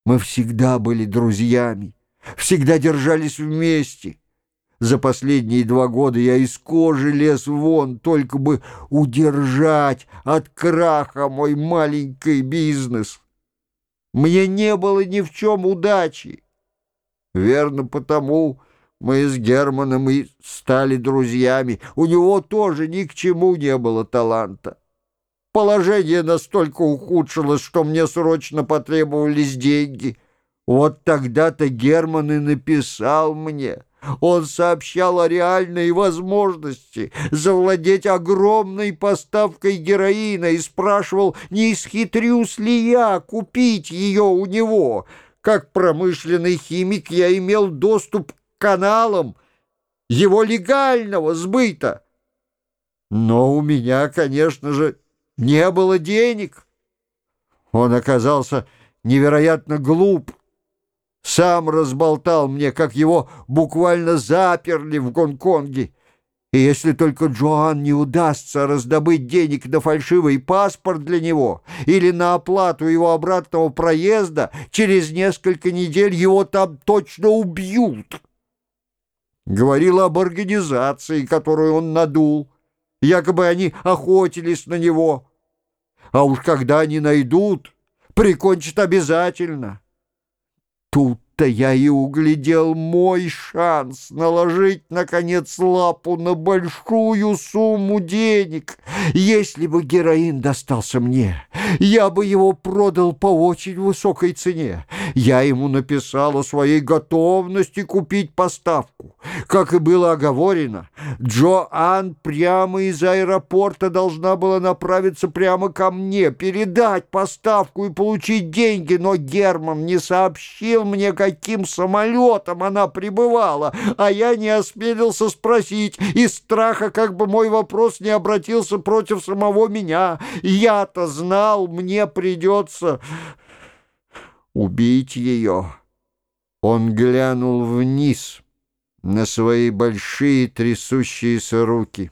Мы всегда были друзьями, всегда держались вместе. За последние 2 года я из кожи лез вон, только бы удержать от краха мой маленький бизнес. Мне не было ни в чем удачи. Верно, потому мы с Германом и стали друзьями. У него тоже ни к чему не было таланта. Положение настолько ухудшилось, что мне срочно потребовались деньги. Вот тогда-то Герман и написал мне. Он сообщал о реальной возможности завладеть огромной поставкой героина и спрашивал, не исхитрюсь ли я купить ее у него. Как промышленный химик я имел доступ к каналам его легального сбыта. Но у меня, конечно же, не было денег. Он оказался невероятно глуп. Сам разболтал мне, как его буквально заперли в Гонконге. И если только Джоан не удастся раздобыть денег на фальшивый паспорт для него или на оплату его обратного проезда, через несколько недель его там точно убьют. Говорил об организации, которую он надул. Якобы они охотились на него. А уж когда они найдут, прикончат обязательно. Тут-то я и углядел мой шанс наложить, наконец, лапу на большую сумму денег. Если бы героин достался мне, я бы его продал по очень высокой цене. Я ему написал о своей готовности купить поставку. Как и было оговорено, Джоан прямо из аэропорта должна была направиться прямо ко мне, передать поставку и получить деньги, но Герман не сообщил мне, каким самолетом она прибывала, а я не осмелился спросить из страха, как бы мой вопрос не обратился против самого меня. Я-то знал, мне придется убить ее. Он глянул вниз на свои большие трясущиеся руки.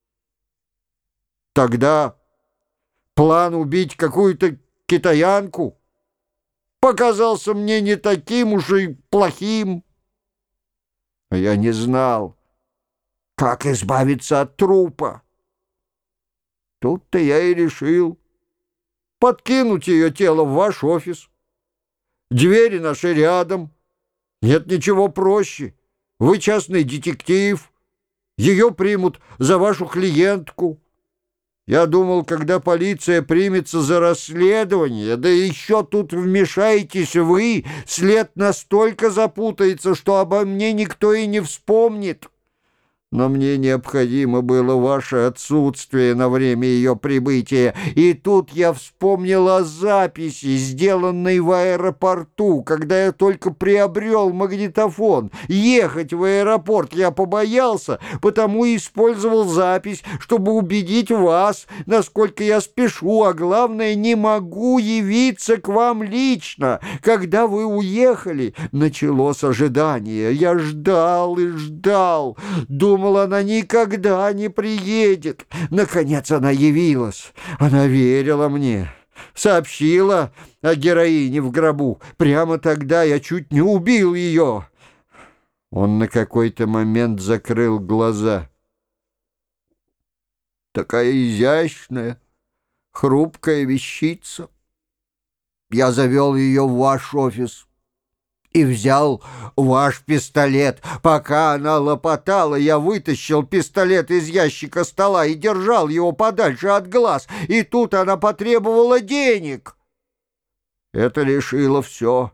Тогда план убить какую-то китаянку показался мне не таким уж и плохим. Я не знал, как избавиться от трупа. Тут-то я и решил подкинуть ее тело в ваш офис. Двери наши рядом. Нет ничего проще. Вы частный детектив. Ее примут за вашу клиентку. Я думал, когда полиция примется за расследование, да еще тут вмешаетесь вы, след настолько запутается, что обо мне никто и не вспомнит. Но мне необходимо было ваше отсутствие на время ее прибытия. И тут я вспомнил о записи, сделанной в аэропорту, когда я только приобрел магнитофон. Ехать в аэропорт я побоялся, потому и использовал запись, чтобы убедить вас, насколько я спешу, а главное, не могу явиться к вам лично. Когда вы уехали, началось ожидание. Я ждал и ждал, думал, она никогда не приедет. Наконец она явилась. Она верила мне, сообщила о героине в гробу. Прямо тогда я чуть не убил ее. Он на какой-то момент закрыл глаза. Такая изящная, хрупкая вещица. Я завел ее в ваш офис и взял ваш пистолет. Пока она лопотала, я вытащил пистолет из ящика стола и держал его подальше от глаз. И тут она потребовала денег. Это решило все.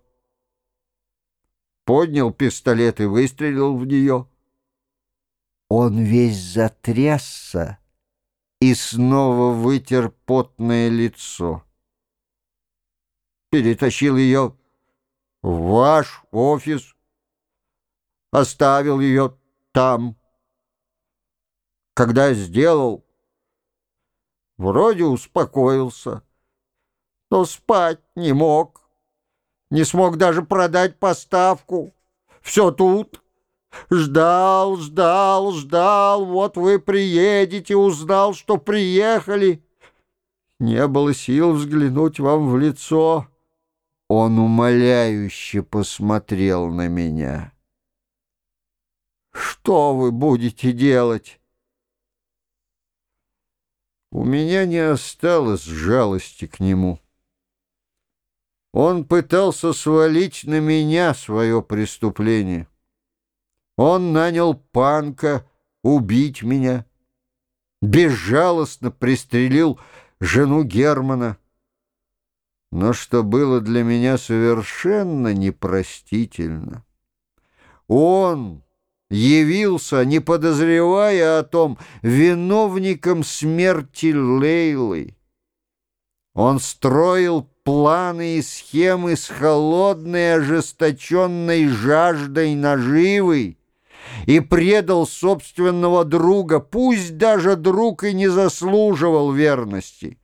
Поднял пистолет и выстрелил в нее. Он весь затрясся и снова вытер потное лицо. Перетащил ее в ваш офис, оставил ее там. Когда сделал, вроде успокоился, но спать не мог, не смог даже продать поставку. Все тут. Ждал, ждал, ждал, вот вы приедете, узнал, что приехали. Не было сил взглянуть вам в лицо. Он умоляюще посмотрел на меня. «Что вы будете делать?» У меня не осталось жалости к нему. Он пытался свалить на меня свое преступление. Он нанял панка убить меня, безжалостно пристрелил жену Германа. Но что было для меня совершенно непростительно, он явился, не подозревая о том, виновником смерти Лейлы. Он строил планы и схемы с холодной, ожесточенной жаждой наживы и предал собственного друга, пусть даже друг и не заслуживал верности.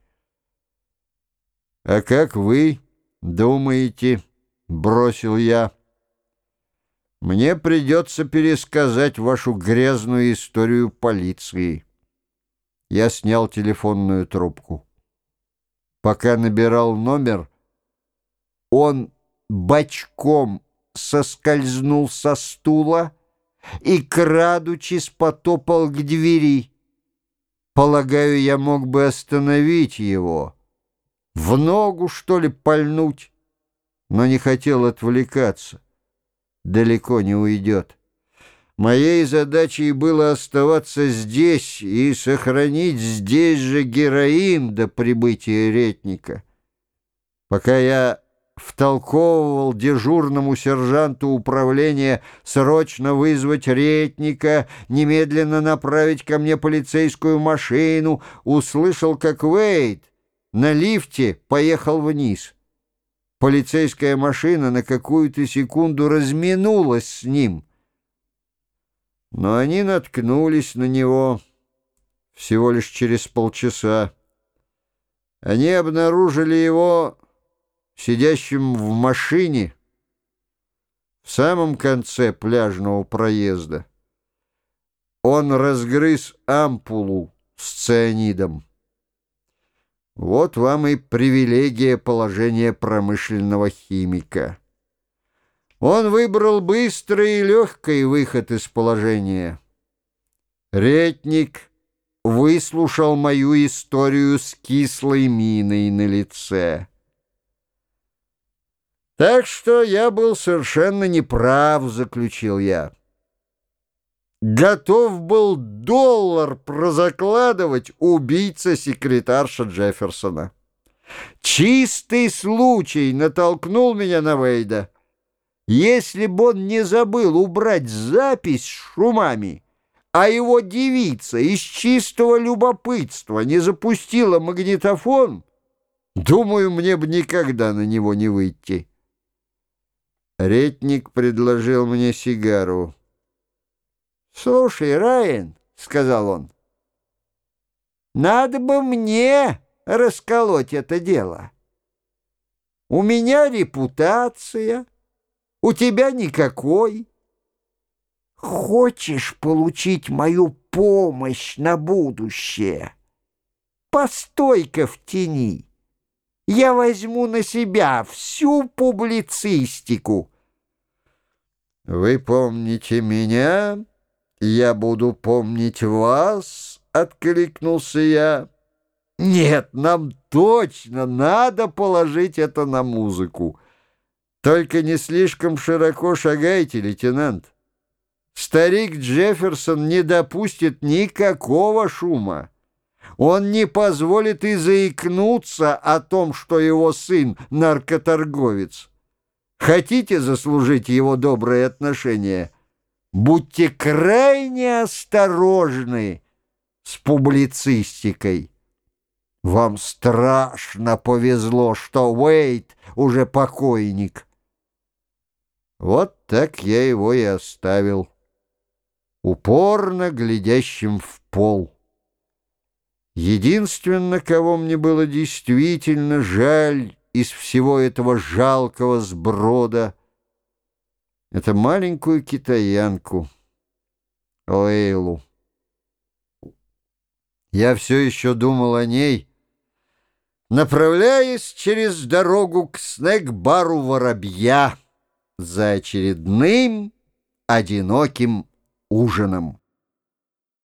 «А как вы думаете?» — бросил я. «Мне придется пересказать вашу грязную историю полиции». Я снял телефонную трубку. Пока набирал номер, он бочком соскользнул со стула и, крадучись, потопал к двери. Полагаю, я мог бы остановить его, в ногу, что ли, пальнуть, но не хотел отвлекаться. Далеко не уйдет. Моей задачей было оставаться здесь и сохранить здесь же героин до прибытия Ретника. Пока я втолковывал дежурному сержанту управления срочно вызвать Ретника, немедленно направить ко мне полицейскую машину, услышал, как Уэйд на лифте поехал вниз. Полицейская машина на какую-то секунду разминулась с ним, но они наткнулись на него всего лишь через полчаса. Они обнаружили его сидящим в машине в самом конце пляжного проезда. Он разгрыз ампулу с цианидом. Вот вам и привилегия положения промышленного химика. Он выбрал быстрый и легкий выход из положения. Ретник выслушал мою историю с кислой миной на лице. «Так что я был совершенно неправ», — заключил я. Готов был $1 прозакладывать убийца-секретарша Джефферсона. Чистый случай натолкнул меня на Уэйда. Если бы он не забыл убрать запись с шумами, а его девица из чистого любопытства не запустила магнитофон, думаю, мне бы никогда на него не выйти. Ретник предложил мне сигару. «Слушай, Райан, — сказал он, — надо бы мне расколоть это дело. У меня репутация, у тебя никакой. Хочешь получить мою помощь на будущее? Постой-ка в тени. Я возьму на себя всю публицистику». «Вы помните меня, я буду помнить вас», — откликнулся я. «Нет, нам точно надо положить это на музыку. Только не слишком широко шагайте, лейтенант. Старик Джефферсон не допустит никакого шума. Он не позволит и заикнуться о том, что его сын — наркоторговец. Хотите заслужить его добрые отношения? Будьте крайне осторожны с публицистикой. Вам страшно повезло, что Уэйд уже покойник». Вот так я его и оставил, упорно глядящим в пол. Единственно, кого мне было действительно жаль из всего этого жалкого сброда, это маленькую китаянку Лейлу. Я все еще думал о ней, направляясь через дорогу к снэк-бару «Воробья» за очередным одиноким ужином.